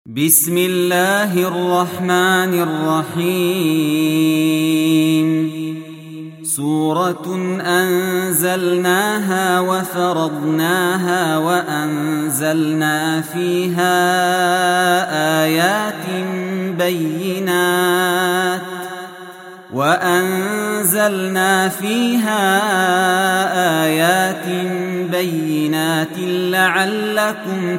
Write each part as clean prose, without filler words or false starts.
بسم الله الرحمن الرحيم سورة أنزلناها وفرضناها وأنزلنا فيها آيات بينات لعلكم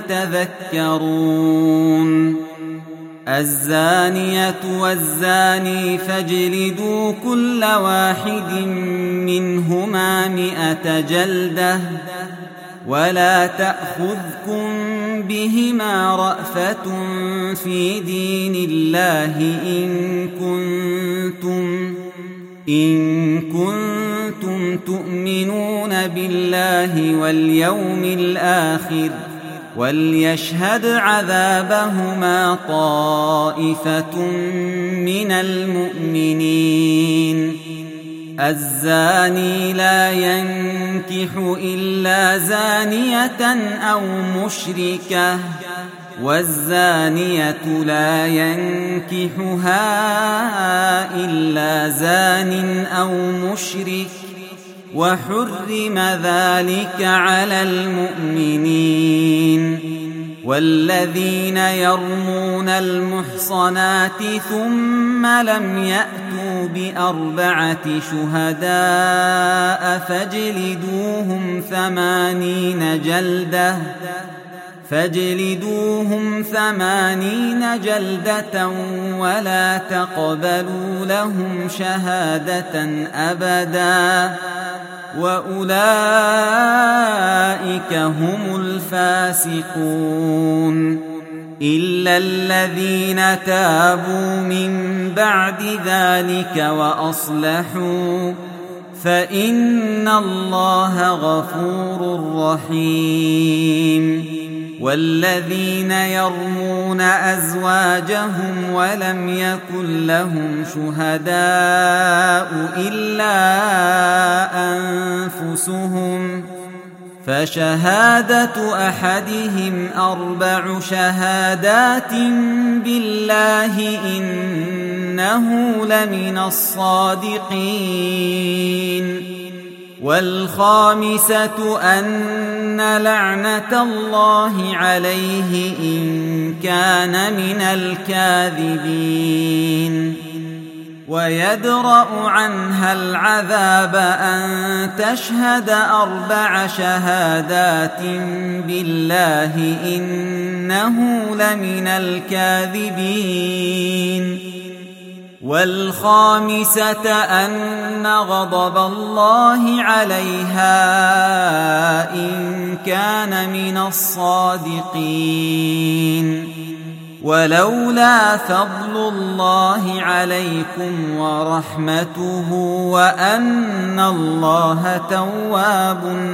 تذكرون الزانية والزاني فاجلدوا كل واحد منهما 100 جلدة ولا تأخذكم بهما رأفة في دين الله إن كنتم تؤمنون بالله واليوم الآخر وليشهد عذابهما طائفة من المؤمنين الزاني لا ينكح إلا زانية أو مشركة والزانية لا ينكحها إلا زان أو مشرك وحرم ذلك على المؤمنين والذين يرمون المحصنات ثم لم يأتوا ب4 شهداء فاجلدوهم 80 جلدة ولا تقبلوا لهم شهادة أبدا وأولئك هم الفاسقون إلا الذين تابوا من بعد ذلك وأصلحوا فإن الله غفور رحيم والذين يرمون أزواجهم ولم يكن لهم شهداء إلا أنفسهم فشهادة أحدهم 4 شهادات بالله إنه لمن الصادقين والخامسة أن لعنة الله عليه إن كان من الكاذبين ويدرأ عنها العذاب أن تشهد 4 شهادات بالله إنه لمن الكاذبين والخامسة أن غضب الله عليها إن كان من الصادقين ولولا فضل الله عليكم ورحمته وأن الله تواب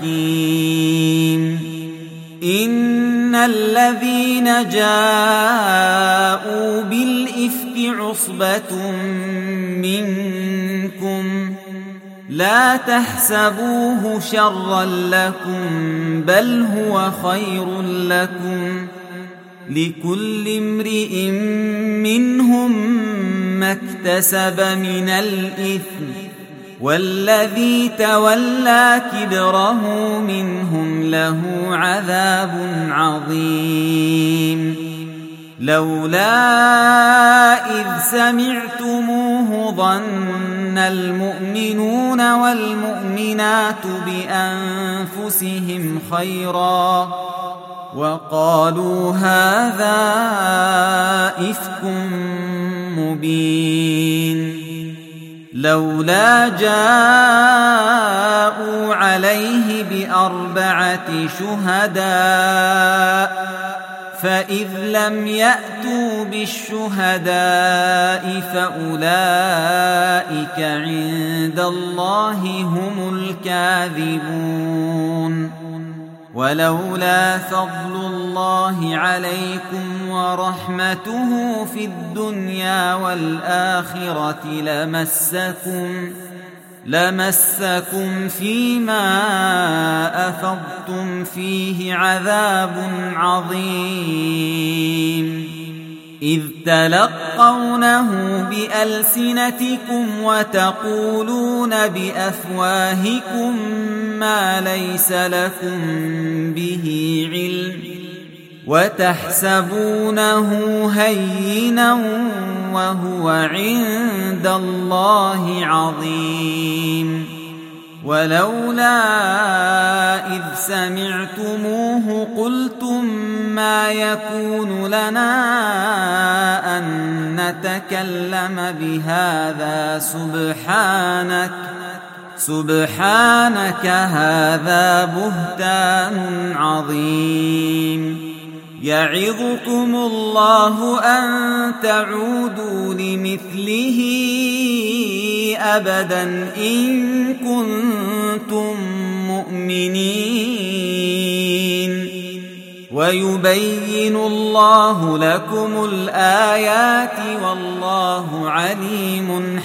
حكيم إن الذين جاءوا بالإفك عصبة منكم لا تحسبوه شرا لكم بل هو خير لكم لكل امرئ منهم ما اكتسب من الإثم والذي تولى كبره منهم له عذاب عظيم لولا إذ سمعتموه ظن المؤمنون والمؤمنات بأنفسهم خيرا وقالوا هذا إفك مبين لولا جاءوا عليه ب4 شهداء فإذ لم يأتوا بالشهداء فأولئك عند الله هم الكاذبون ولولا فضل الله عليكم ورحمته في الدنيا والآخرة لمسكم فيما أفضتم فيه عذاب عظيم إذ تلقونه بألسنتكم وتقولون بأفواهكم ما ليس لكم به علم وتحسبونه هينا وهو عند الله عظيم ولولا إذ سمعتموه قلتم ما يكون لنا أن نتكلم بهذا سبحانك هذا بهتان عظيم يعظكم الله أن تعودوا لمثله أبدا إن كنتم مؤمنين ويبين الله لكم الآيات والله عليم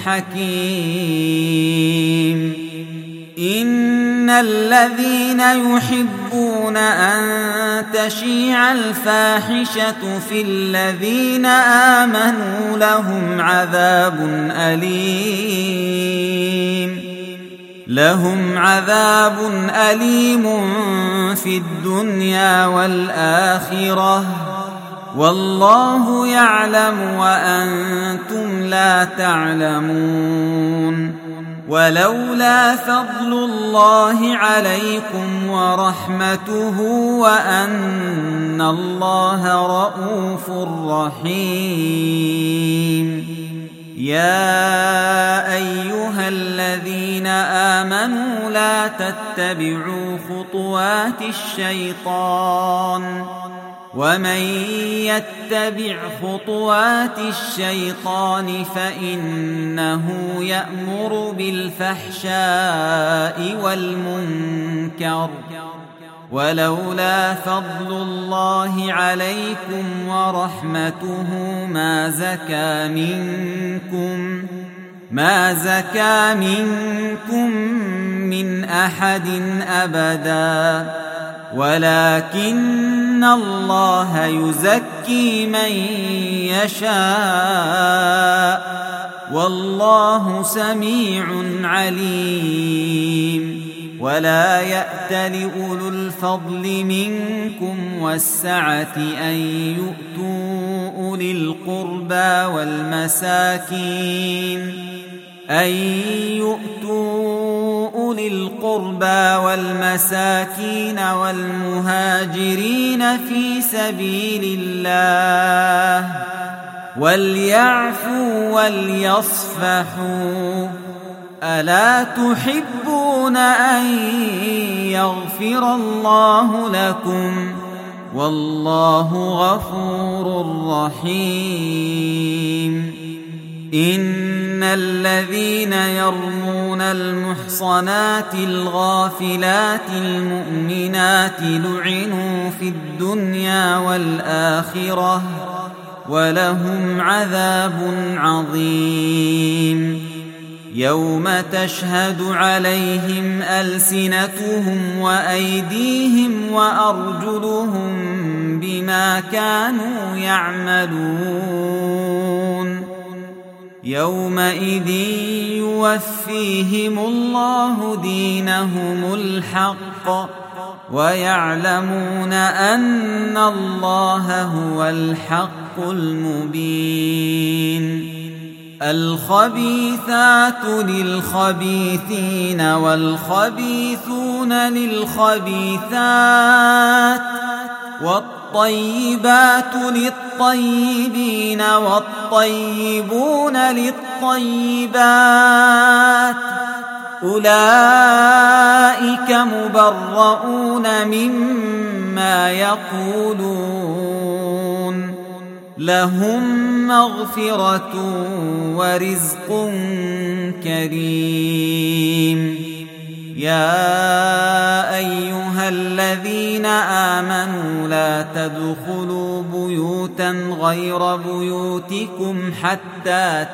حكيم إن الذين يحبون أن تشيع الفاحشة في الذين آمنوا لهم عذاب أليم في الدنيا والآخرة والله يعلم وأنتم لا تعلمون ولولا فضل الله عليكم ورحمته وأن الله رءوف رحيم يا أيها الذين آمنوا لا تتبعوا خطوات الشيطان ومن يتبع خطوات الشيطان فإنه يأمر بالفحشاء والمنكر ولولا فضل الله عليكم ورحمته ما زكى منكم من أحد أبدا ولكن الله يزكي من يشاء والله سميع عليم ولا يأت لأولو الفضل منكم والسعة أن يؤتوا أولي القربى والمساكين والمهاجرين في سبيل الله وليعفوا وليصفحوا ألا تحبون أن يغفر الله لكم والله غفور رحيم إن الذين يرمون المحصنات الغافلات المؤمنات لعنوا في الدنيا والآخرة ولهم عذاب عظيم يوم تشهد عليهم ألسنتهم وأيديهم وأرجلهم بما كانوا يعملون يومئذ يوفيهم الله دينهم الحق ويعلمون أن الله هو الحق المبين الخبيثات للخبيثين والخبيثون للخبيثات والطيبات للطيبين والطيبون للطيبات أولئك مبرؤون مما يقولون لهم مغفرة ورزق كريم يا أيها الذين آمنوا لا تدخلوا بيوتا غير بيوتكم حتى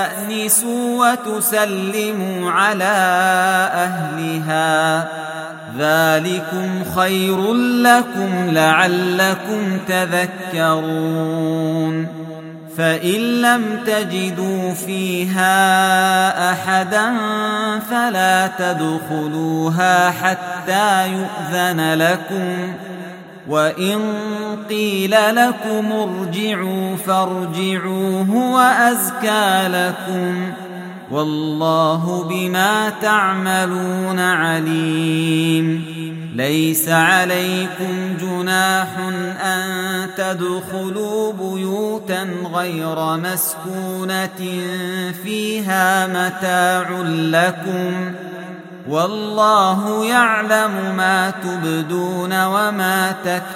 تستأنسوا وتسلموا على أهلها ذلكم خير لكم لعلكم تذكرون فإن لم تجدوا فيها أحدا فلا تدخلوها حتى يؤذن لكم وإن قيل لكم ارجعوا فارجعوا هو أزكى لكم والله بما تعملون عليم ليس عليكم جناح أن تدخلوا بيوتا غير مسكونة فيها متاع لكم والله يعلم ما تبدون وما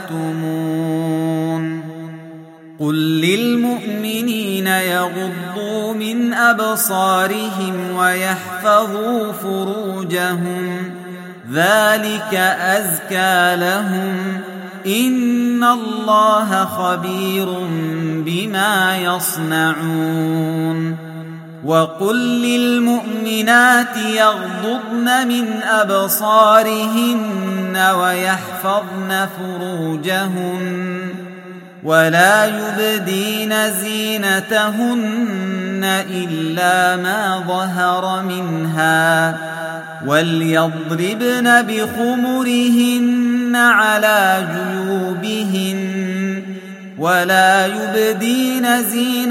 تكتمون قل للمؤمنين يغضوا من أبصارهم ويحفظوا فروجهم ذلك أزكى لهم إن الله خبير بما يصنعون وقل للمؤمنات يغضضن من أبصارهن ويحفظن فروجهن ولا يبدين زينتهن إلا ما ظهر منها وليضربن بخمرهن على جيوبهن ولا يبدين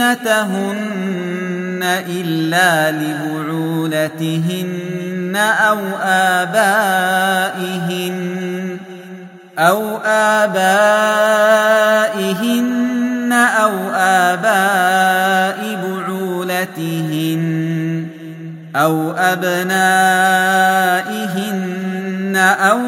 زينتهن إلا لبعولتهن أو آبائهن أو آباء بعولتهن أو أبنائهن أو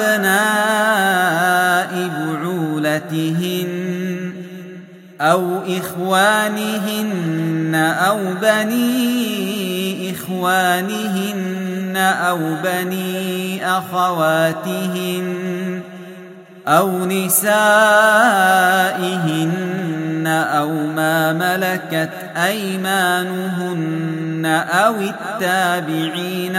أبناء بعولتهن أو إخوانهن أو بني إخوانهن أو بني أخواتهن أو نسائهن أو ما ملكت أيمانهن أو التابعين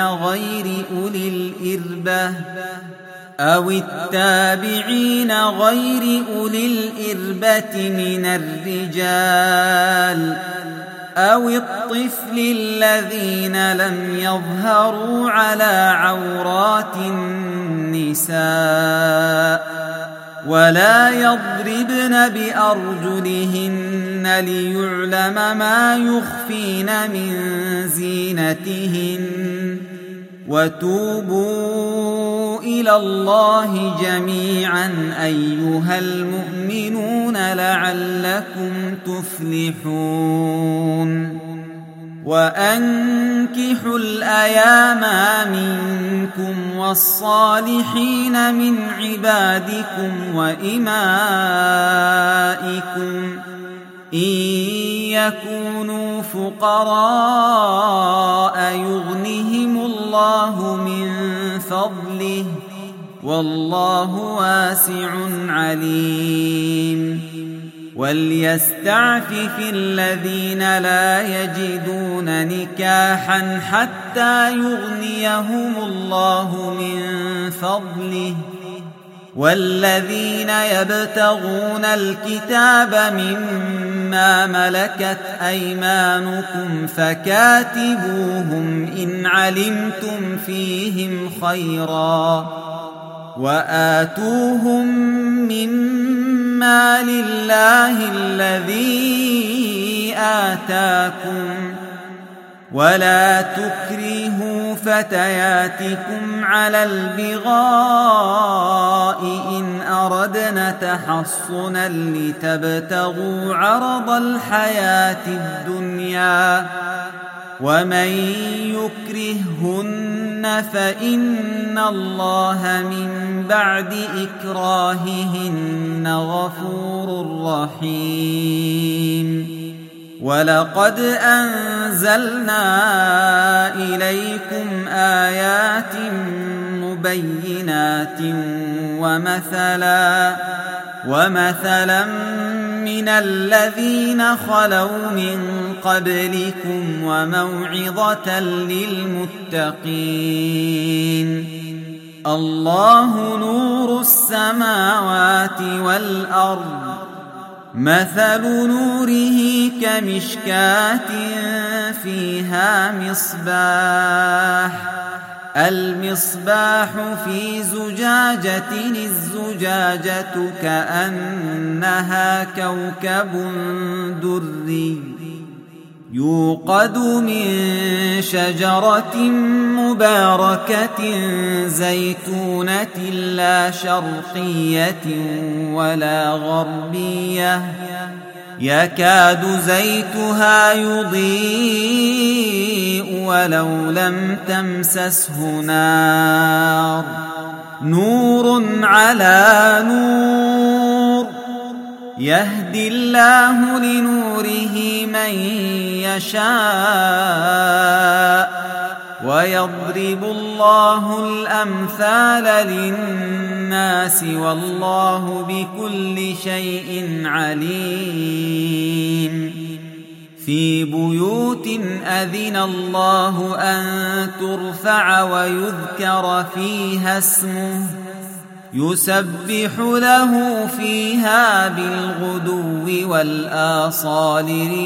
غير أولي الإربة من الرجال أو الطفل الذين لم يظهروا على عورات النساء ولا يضربن بأرجلهن ليعلم ما يخفين من زينتهن وتوبوا إلى الله جميعا أيها المؤمنون لعلكم تفلحون وأنكحوا الأيام منكم والصالحين من عبادكم وإمائكم إن يكونوا فقراء يغنهم الله من فضله والله واسع عليم وليستعفف الذين لا يجدون نكاحا حتى يغنيهم الله من فضله والذين يبتغون الكتاب مما ملكت أيمانكم فكاتبوهم إن علمتم فيهم خيرا وآتوهم مما لله الذي آتاكم ولا تكرهوا فتياتكم على البغاء إن أردنا تحصنا لتبتغوا عرض الحياة الدنيا ومن يكرههن فإن الله من بعد إكراههن غفور رحيم ولقد أنزلنا إليكم آيات مبينات ومثلا من الذين خلوا من قبلكم وموعظة للمتقين الله نور السماوات والأرض مثل نوره كمشكاة فيها مصباح المصباح في زجاجة الزجاجة كأنها كوكب دري يوقد من شجرة مباركة زيتونة لا شرقية ولا غربية يكاد زيتها يضيء ولو لم تمسسه نار نور على نور يهدي الله لنوره من يشاء ويضرب الله الأمثال للناس والله بكل شيء عليم في بيوت أذن الله أن ترفع ويذكر فيها اسمه يسبح له فيها بالغدو والآصال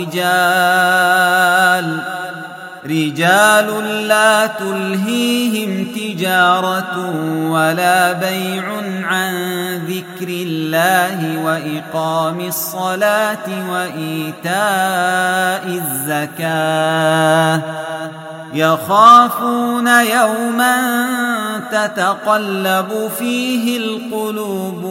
رجال لا تلهيهم تجارة ولا بيع عن ذكر الله وإقام الصلاة وإيتاء الزكاة يخافون يوما تتقلب فيه القلوب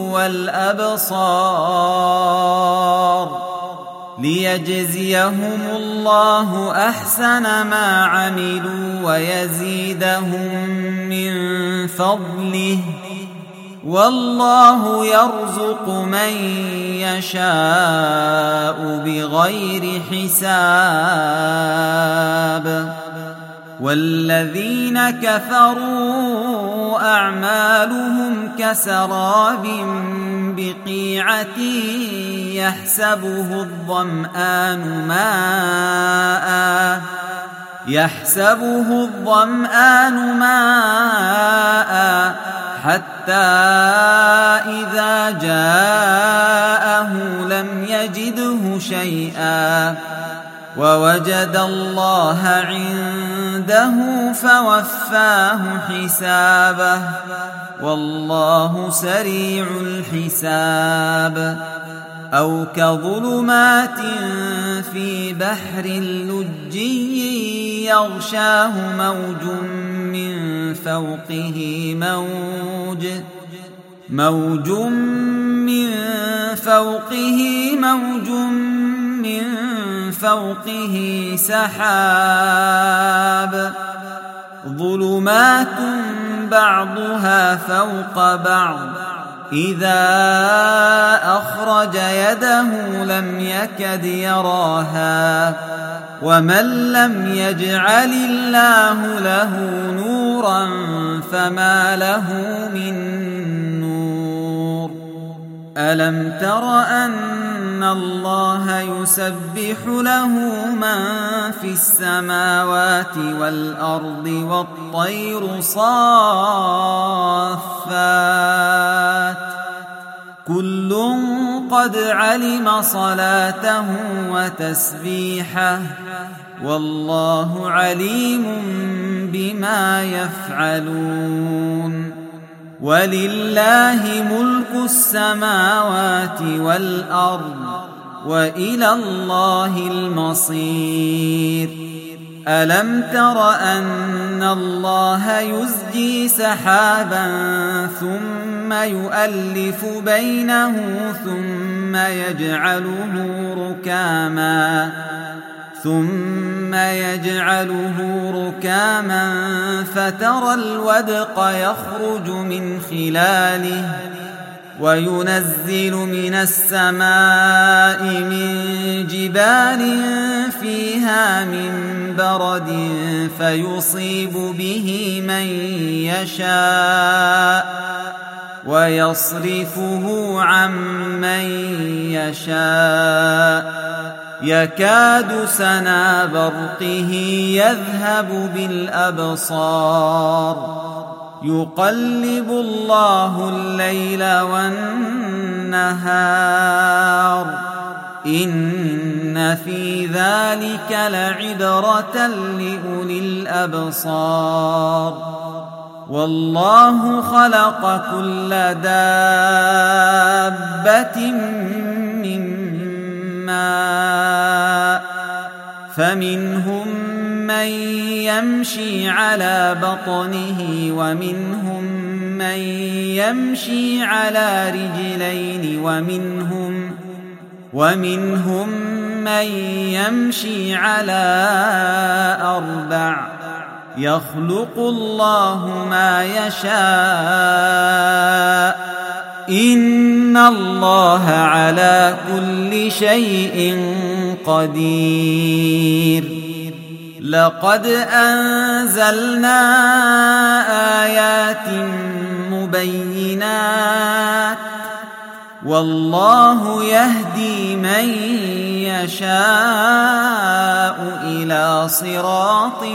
والأبصار ليجزيهم الله أحسن ما عملوا ويزيدهم من فضله والله يرزق من يشاء بغير حساب والذين كفروا أعمالهم كسراب بقيعة يحسبه الظمآن ماء حتى إذا جاءه لم يجده شيئا ووجد الله عنده فوفاه حسابه والله سريع الحساب أو كظلمات في بحر لجي يغشاه موج من فوقه سحاب ظلمات بعضها فوق بعض إذا أخرج يده لم يكد يراها ومن لم يجعل الله له نورا فما له من نور ألم تر أن الله يسبح له من في السماوات والأرض والطير صافات كل قد علم صلاته وتسبيحه والله عليم بما يفعلون ولله ملك السماوات والأرض وإلى الله المصير ألم تر أن الله يزجي سحابا ثم يؤلف بينه ثم يجعله ركاما فترى الودق يخرج من خلاله وينزل من السماء من جبال فيها من برد فيصيب به من يشاء ويصرفه عن من يشاء يكاد سنا برقه يذهب بالأبصار يقلب الله الليل والنهار إن في ذلك لعبرة لأولي الأبصار والله خلق كل دابة من ماء فمنهم من يمشي على بطنه ومنهم من يمشي على رجلين ومنهم من يمشي على 4 يخلق الله ما يشاء إن الله على كل شيء قدير لقد أنزلنا آيات مبينات والله يهدي من يشاء إلى صراط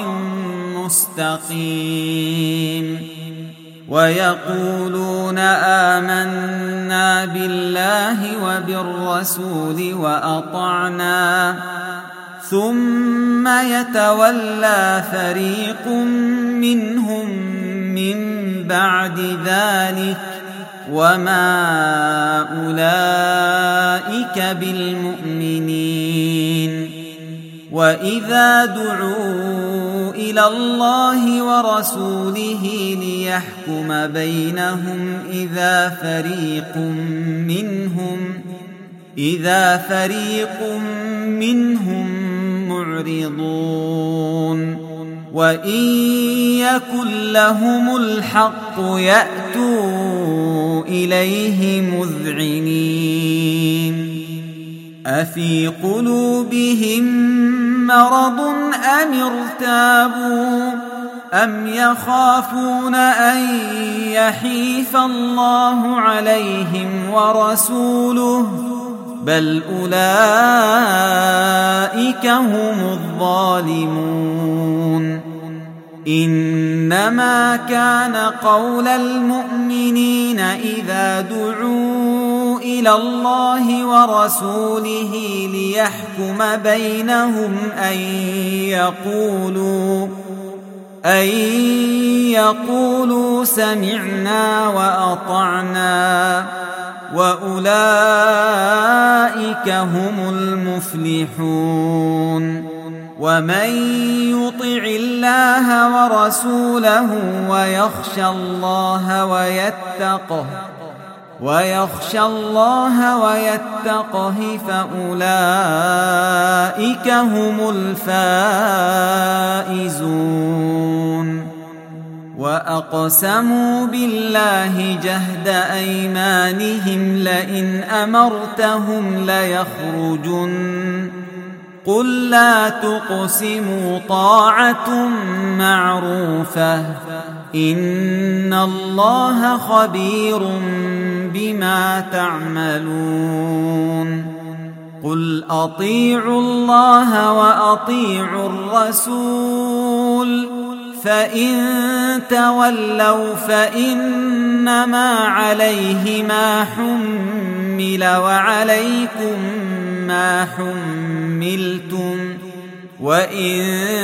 مستقيم ويقولون آمنا بالله وبالرسول وأطعنا ثم يتولى فريق منهم من بعد ذلك وما أولئك بالمؤمنين وإذا دعوا إلى الله ورسوله ليحكم بينهم إذا فريق منهم معرضون وإن يكن لهم الحق يأتوا إليه مذعنين أفي قلوبهم مرض أم ارتابوا أم يخافون أن يحيف الله عليهم ورسوله بل أولئك هم الظالمون إنما كان قول المؤمنين إذا دعوا إلى الله ورسوله ليحكم بينهم أن يقولوا سمعنا وأطعنا وأولئك هم المفلحون ومن يطع الله ورسوله ويخشى الله ويتقه فأولئك هم الفائزون وأقسموا بالله جهد أيمانهم لئن أمرتهم ليخرجن قل لا تقسموا طاعة معروفة إن الله خبير بما تعملون قل أطيعوا الله وأطيعوا الرسول فإن تولوا فإنما عليه ما حمل وعليكم ما حملتم وإن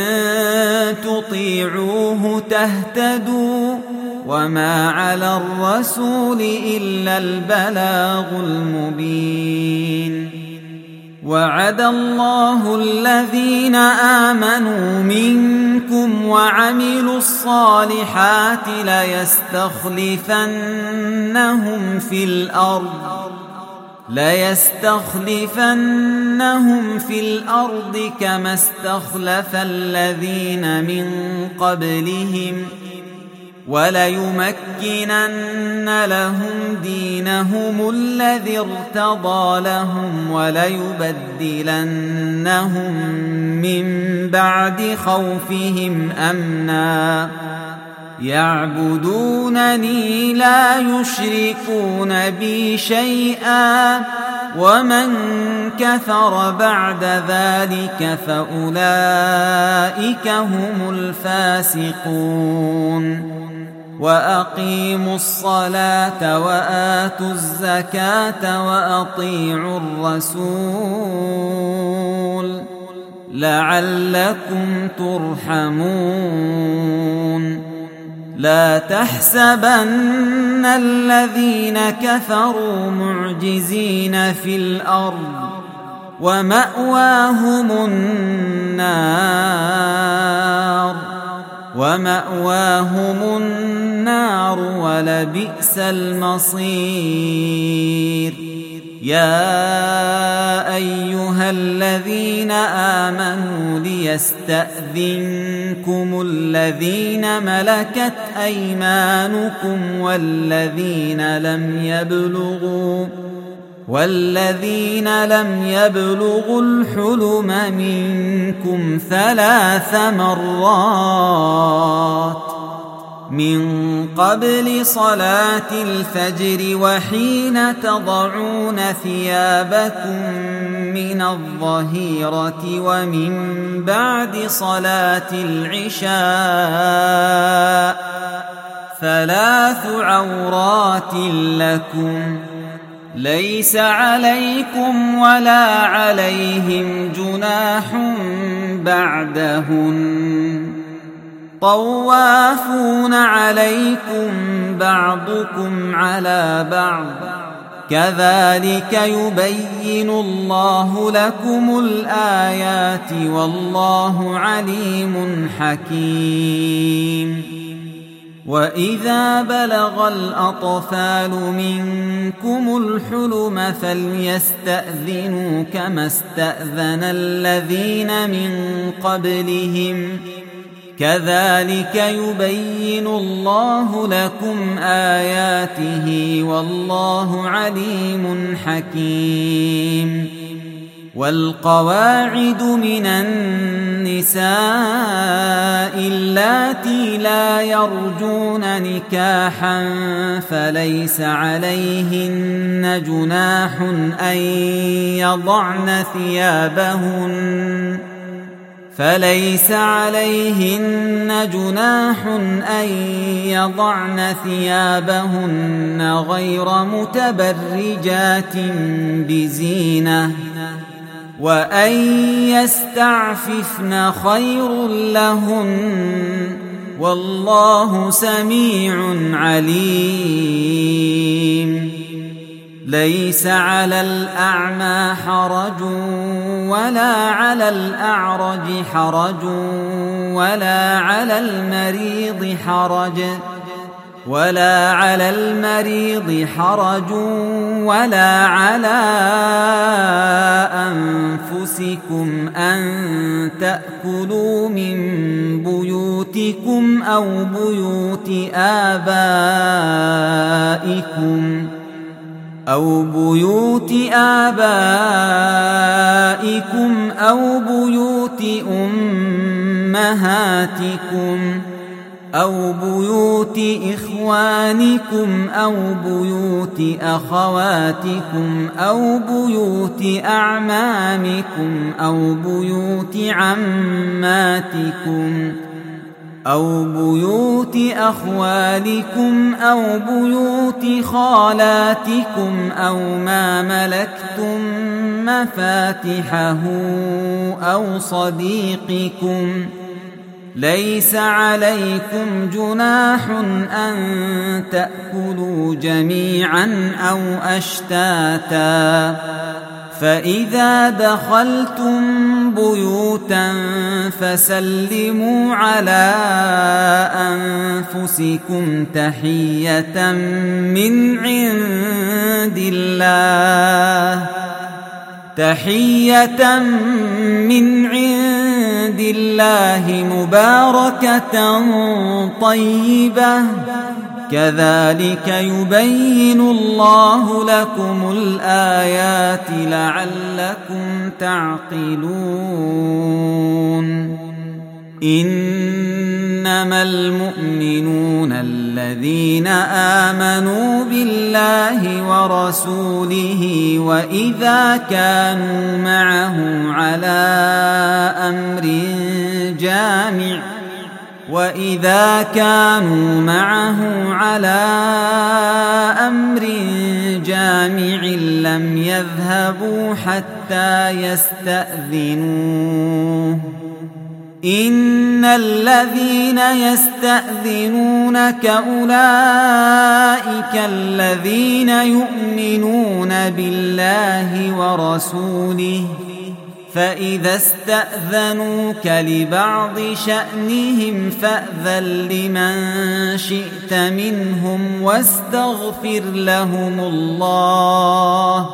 تطيعوه تهتدوا وما على الرسول إلا البلاغ المبين وعد الله الذين آمنوا منكم وعملوا الصالحات ليستخلفنهم في الأرض كما استخلف الذين من قبلهم وليمكنن لهم دينهم الذي ارتضى لهم وليبدلنهم من بعد خوفهم أمنا يعبدونني لا يشركون بي شيئا ومن كفر بعد ذلك فأولئك هم الفاسقون وأقيموا الصلاة وآتوا الزكاة وأطيعوا الرسول لعلكم ترحمون لا تحسبن الذين كفروا معجزين في الأرض ومأواهم النار ولبئس المصير يا أيها الذين آمنوا ليستأذنكم الذين ملكت أيمانكم والذين لم يبلغوا الحلم منكم 3 مرات من قبل صلاة الفجر وحين تضعون ثيابكم من الظهيرة ومن بعد صلاة العشاء 3 عورات لكم ليس عليكم ولا عليهم جناح بعدهن طوافون عليكم بعضكم على بعض كذلك يبين الله لكم الآيات والله عليم حكيم وإذا بلغ الأطفال منكم الحلم فليستأذنوا كما استأذن الذين من قبلهم كذلك يبين الله لكم آياته والله عليم حكيم والقواعد من النساء اللاتي لا يرجون نكاحا فليس عليهن جناح أن يضعن ثيابهن غير متبرجات بزينة وأن يستعففن خير لهن والله سميع عليم ليس على الأعمى حرج ولا على الأعرج حرج ولا على المريض حرج ولا على أنفسكم أن تأكلوا من بيوتكم أو بيوت آبائكم أو بيوت أمهاتكم أو بيوت إخوانكم أو بيوت أخواتكم أو بيوت أعمامكم أو بيوت عماتكم أو بيوت أخوالكم أو بيوت خالاتكم أو ما ملكتم مفاتحه أو صديقكم ليس عليكم جناح أن تأكلوا جميعا أو أشتاتا فإذا دخلتم بيوتا فسلموا على أنفسكم تحية من عند الله مباركة طيبة كذلك يبين الله لكم الآيات لعلكم تعقلون إنما المؤمنون الذين آمنوا بالله ورسوله وإذا كانوا معه على أمر جامع وإذا كانوا معه على أمر جامع لم يذهبوا حتى يستأذنوه إن الذين يستأذنونك أولئك الذين يؤمنون بالله ورسوله فإذا استأذنوك لبعض شأنهم فأذن لمن شئت منهم واستغفر لهم الله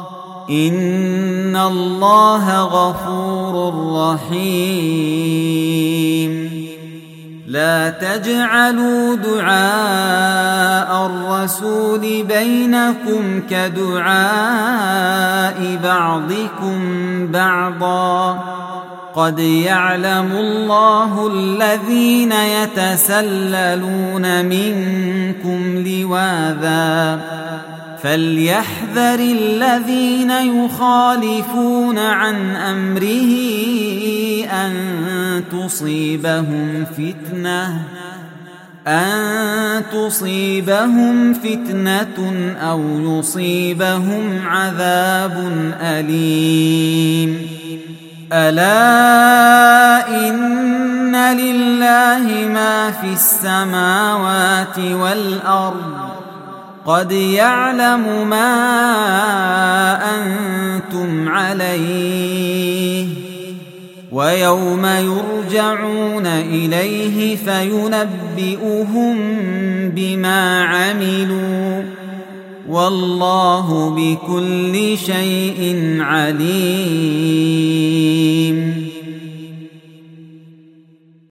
إن الله غفور رحيم لا تجعلوا دعاء الرسول بينكم كدعاء بعضكم بعضا قد يعلم الله الذين يتسللون منكم لواذا فليحذر الذين يخالفون عن أمره أن تصيبهم فتنة أو يصيبهم عذاب أليم ألا إن لله ما في السماوات والأرض قد يعلم ما أنتم عليه ويوم يرجعون إليه فينبئهم بما عملوا والله بكل شيء عليم